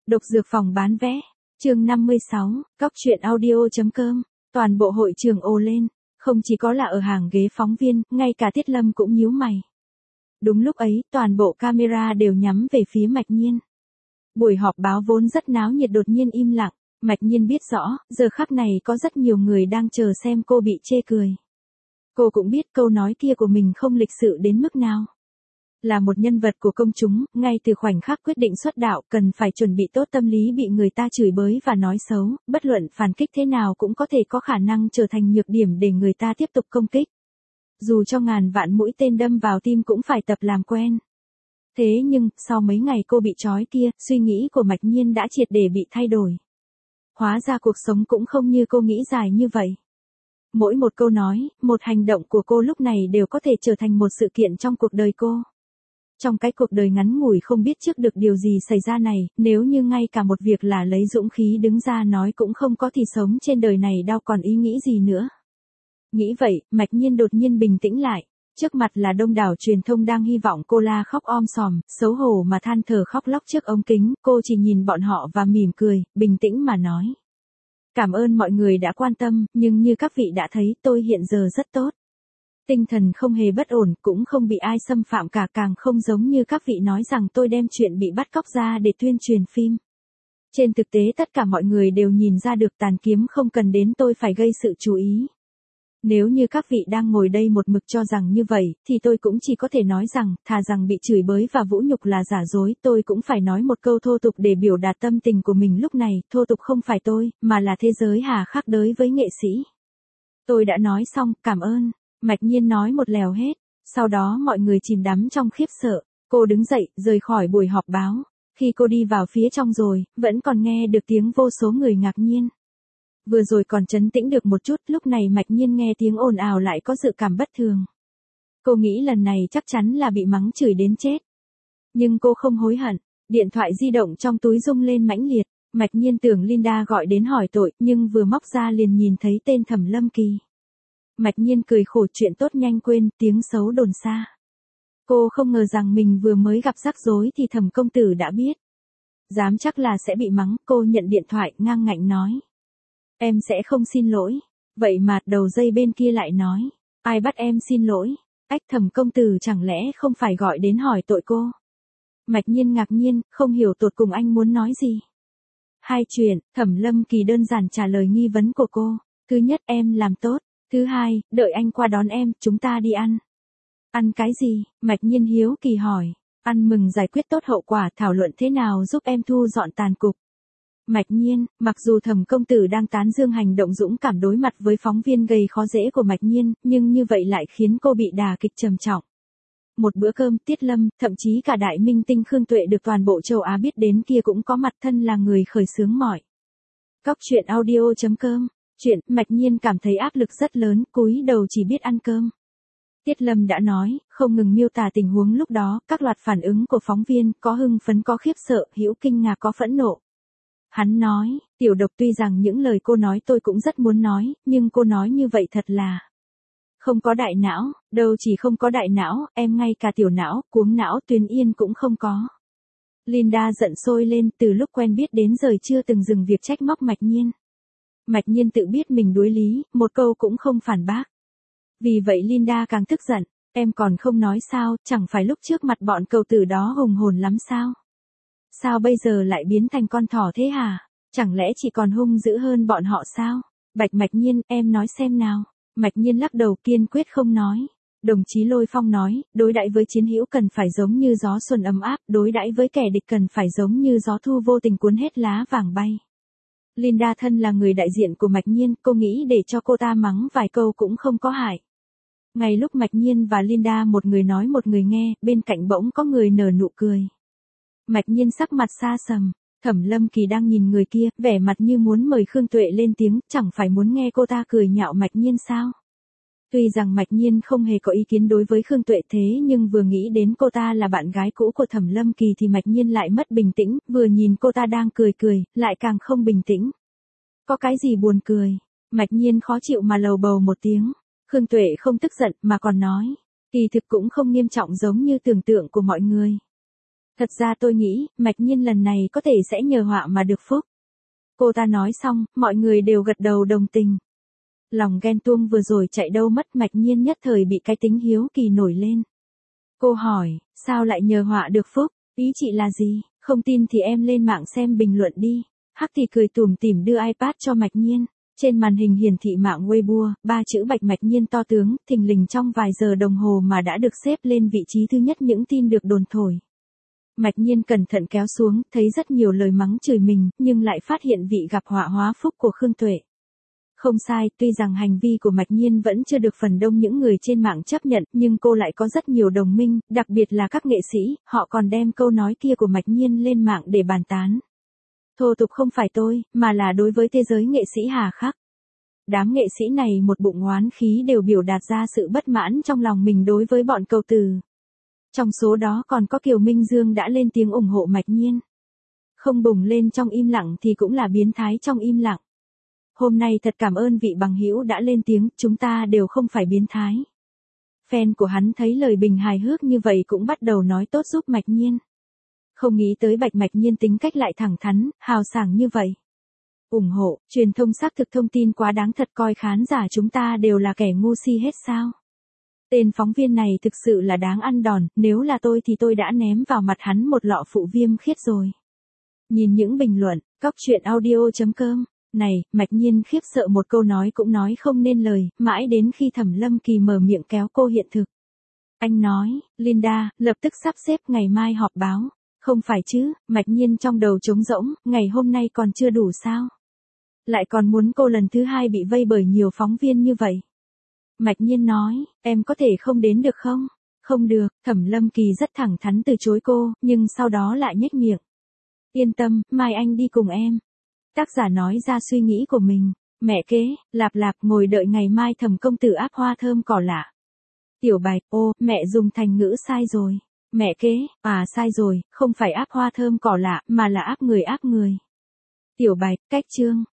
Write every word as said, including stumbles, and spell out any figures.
Độc dược phòng bán vé. Chương năm mươi sáu, cóc truyện audio.com. Toàn bộ hội trường ồ lên, không chỉ có là ở hàng ghế phóng viên, ngay cả Tiết Lâm cũng nhíu mày. Đúng lúc ấy, toàn bộ camera đều nhắm về phía Mạch Nhiên. Buổi họp báo vốn rất náo nhiệt đột nhiên im lặng, Mạch Nhiên biết rõ, giờ khắc này có rất nhiều người đang chờ xem cô bị chê cười. Cô cũng biết câu nói kia của mình không lịch sự đến mức nào. Là một nhân vật của công chúng, ngay từ khoảnh khắc quyết định xuất đạo cần phải chuẩn bị tốt tâm lý bị người ta chửi bới và nói xấu, bất luận phản kích thế nào cũng có thể có khả năng trở thành nhược điểm để người ta tiếp tục công kích. Dù cho ngàn vạn mũi tên đâm vào tim cũng phải tập làm quen. Thế nhưng, sau mấy ngày cô bị trói kia, suy nghĩ của Mạch Nhiên đã triệt để bị thay đổi. Hóa ra cuộc sống cũng không như cô nghĩ dài như vậy. Mỗi một câu nói, một hành động của cô lúc này đều có thể trở thành một sự kiện trong cuộc đời cô. Trong cái cuộc đời ngắn ngủi không biết trước được điều gì xảy ra này, nếu như ngay cả một việc là lấy dũng khí đứng ra nói cũng không có thì sống trên đời này đâu còn ý nghĩ gì nữa. Nghĩ vậy, Mạch Nhiên đột nhiên bình tĩnh lại. Trước mặt là đông đảo truyền thông đang hy vọng cô la khóc om sòm, xấu hổ mà than thở khóc lóc trước ống kính, cô chỉ nhìn bọn họ và mỉm cười, bình tĩnh mà nói. Cảm ơn mọi người đã quan tâm, nhưng như các vị đã thấy tôi hiện giờ rất tốt. Tinh thần không hề bất ổn, cũng không bị ai xâm phạm cả, càng không giống như các vị nói rằng tôi đem chuyện bị bắt cóc ra để tuyên truyền phim. Trên thực tế tất cả mọi người đều nhìn ra được tàn kiếm không cần đến tôi phải gây sự chú ý. Nếu như các vị đang ngồi đây một mực cho rằng như vậy, thì tôi cũng chỉ có thể nói rằng, thà rằng bị chửi bới và vũ nhục là giả dối, tôi cũng phải nói một câu thô tục để biểu đạt tâm tình của mình lúc này, thô tục không phải tôi, mà là thế giới hà khắc đới với nghệ sĩ. Tôi đã nói xong, cảm ơn. Mạch Nhiên nói một lèo hết, sau đó mọi người chìm đắm trong khiếp sợ, cô đứng dậy, rời khỏi buổi họp báo. Khi cô đi vào phía trong rồi, vẫn còn nghe được tiếng vô số người ngạc nhiên. Vừa rồi còn trấn tĩnh được một chút, lúc này Mạch Nhiên nghe tiếng ồn ào lại có dự cảm bất thường. Cô nghĩ lần này chắc chắn là bị mắng chửi đến chết. Nhưng cô không hối hận, điện thoại di động trong túi rung lên mãnh liệt, Mạch Nhiên tưởng Linda gọi đến hỏi tội, nhưng vừa móc ra liền nhìn thấy tên Thẩm Lâm Kỳ. Mạch Nhiên cười khổ, chuyện tốt nhanh quên, tiếng xấu đồn xa. Cô không ngờ rằng mình vừa mới gặp rắc rối thì Thẩm công tử đã biết. Dám chắc là sẽ bị mắng, cô nhận điện thoại, ngang ngạnh nói. Em sẽ không xin lỗi. Vậy mà đầu dây bên kia lại nói. Ai bắt em xin lỗi? Ách, Thẩm công tử chẳng lẽ không phải gọi đến hỏi tội cô? Mạch Nhiên ngạc nhiên, không hiểu tột cùng anh muốn nói gì. Hai chuyện, Thẩm Lâm Kỳ đơn giản trả lời nghi vấn của cô. Thứ nhất, em làm tốt. Thứ hai, đợi anh qua đón em, chúng ta đi ăn. Ăn cái gì? Mạch Nhiên hiếu kỳ hỏi. Ăn mừng giải quyết tốt hậu quả, thảo luận thế nào giúp em thu dọn tàn cục. Mạch Nhiên, mặc dù Thẩm công tử đang tán dương hành động dũng cảm đối mặt với phóng viên gây khó dễ của Mạch Nhiên, nhưng như vậy lại khiến cô bị đả kích trầm trọng. Một bữa cơm, Tiết Lâm, thậm chí cả đại minh tinh Khương Tuệ được toàn bộ châu Á biết đến kia cũng có mặt, thân là người khởi xướng mọi. Cóc truyện audio.com. Chuyện, Mạch Nhiên cảm thấy áp lực rất lớn, cúi đầu chỉ biết ăn cơm. Tiết Lâm đã nói, không ngừng miêu tả tình huống lúc đó, các loạt phản ứng của phóng viên, có hưng phấn có khiếp sợ, hữu kinh ngạc có phẫn nộ. Hắn nói, Tiểu Độc tuy rằng những lời cô nói tôi cũng rất muốn nói, nhưng cô nói như vậy thật là không có đại não, đâu chỉ không có đại não, em ngay cả tiểu não, cuống não, tuyến yên cũng không có. Linda giận sôi lên, từ lúc quen biết đến giờ chưa từng dừng việc trách móc Mạch Nhiên. Mạch Nhiên tự biết mình đối lý, một câu cũng không phản bác. Vì vậy Linda càng tức giận, em còn không nói sao, chẳng phải lúc trước mặt bọn cầu tử đó hùng hồn lắm sao? Sao bây giờ lại biến thành con thỏ thế hả? Chẳng lẽ chỉ còn hung dữ hơn bọn họ sao? Bạch Mạch Nhiên, em nói xem nào. Mạch Nhiên lắc đầu kiên quyết không nói. Đồng chí Lôi Phong nói, đối đãi với chiến hữu cần phải giống như gió xuân ấm áp, đối đãi với kẻ địch cần phải giống như gió thu vô tình cuốn hết lá vàng bay. Linda thân là người đại diện của Mạch Nhiên, cô nghĩ để cho cô ta mắng vài câu cũng không có hại. Ngay lúc Mạch Nhiên và Linda một người nói một người nghe, bên cạnh bỗng có người nở nụ cười. Mạch Nhiên sắc mặt xa sầm, Thẩm Lâm Kỳ đang nhìn người kia, vẻ mặt như muốn mời Khương Tuệ lên tiếng, chẳng phải muốn nghe cô ta cười nhạo Mạch Nhiên sao? Tuy rằng Mạch Nhiên không hề có ý kiến đối với Khương Tuệ thế nhưng vừa nghĩ đến cô ta là bạn gái cũ của Thẩm Lâm Kỳ thì Mạch Nhiên lại mất bình tĩnh, vừa nhìn cô ta đang cười cười, lại càng không bình tĩnh. Có cái gì buồn cười? Mạch Nhiên khó chịu mà lầu bầu một tiếng. Khương Tuệ không tức giận mà còn nói, kỳ thực cũng không nghiêm trọng giống như tưởng tượng của mọi người. Thật ra tôi nghĩ, Mạch Nhiên lần này có thể sẽ nhờ họa mà được phúc. Cô ta nói xong, mọi người đều gật đầu đồng tình. Lòng ghen tuông vừa rồi chạy đâu mất, Mạch Nhiên nhất thời bị cái tính hiếu kỳ nổi lên. Cô hỏi, sao lại nhờ họa được phúc, ý chị là gì, không tin thì em lên mạng xem bình luận đi. Hắc thì cười tủm tỉm đưa iPad cho Mạch Nhiên. Trên màn hình hiển thị mạng Weibo, ba chữ Bạch Mạch Nhiên to tướng, thình lình trong vài giờ đồng hồ mà đã được xếp lên vị trí thứ nhất những tin được đồn thổi. Mạch Nhiên cẩn thận kéo xuống, thấy rất nhiều lời mắng chửi mình, nhưng lại phát hiện vị gặp họa hóa phúc của Khương Tuệ. Không sai, tuy rằng hành vi của Mạch Nhiên vẫn chưa được phần đông những người trên mạng chấp nhận, nhưng cô lại có rất nhiều đồng minh, đặc biệt là các nghệ sĩ, họ còn đem câu nói kia của Mạch Nhiên lên mạng để bàn tán. Thô tục không phải tôi, mà là đối với thế giới nghệ sĩ hà khắc. Đám nghệ sĩ này một bụng oán khí đều biểu đạt ra sự bất mãn trong lòng mình đối với bọn cầu từ. Trong số đó còn có Kiều Minh Dương đã lên tiếng ủng hộ Mạch Nhiên. Không bùng lên trong im lặng thì cũng là biến thái trong im lặng. Hôm nay thật cảm ơn vị bằng hữu đã lên tiếng, chúng ta đều không phải biến thái. Fan của hắn thấy lời bình hài hước như vậy cũng bắt đầu nói tốt giúp Mạch Nhiên. Không nghĩ tới Bạch Mạch Nhiên tính cách lại thẳng thắn, hào sảng như vậy. Ủng hộ, truyền thông xác thực thông tin quá đáng thật, coi khán giả chúng ta đều là kẻ ngu si hết sao. Tên phóng viên này thực sự là đáng ăn đòn, nếu là tôi thì tôi đã ném vào mặt hắn một lọ phụ viêm khiết rồi. Nhìn những bình luận, cóc truyện audio chấm com. Này, Mạch Nhiên khiếp sợ một câu nói cũng nói không nên lời, mãi đến khi Thẩm Lâm Kỳ mở miệng kéo cô hiện thực. Anh nói, Linda, lập tức sắp xếp ngày mai họp báo. Không phải chứ, Mạch Nhiên trong đầu trống rỗng, ngày hôm nay còn chưa đủ sao? Lại còn muốn cô lần thứ hai bị vây bởi nhiều phóng viên như vậy. Mạch Nhiên nói, em có thể không đến được không? Không được, Thẩm Lâm Kỳ rất thẳng thắn từ chối cô, nhưng sau đó lại nhếch miệng. Yên tâm, mai anh đi cùng em. Tác giả nói ra suy nghĩ của mình. Mẹ kế, lạp lạp ngồi đợi ngày mai Thẩm công tử áp hoa thơm cỏ lạ. Tiểu Bạch, ô, mẹ dùng thành ngữ sai rồi. Mẹ kế, à sai rồi, không phải áp hoa thơm cỏ lạ, mà là áp người áp người. Tiểu Bạch, cách chương.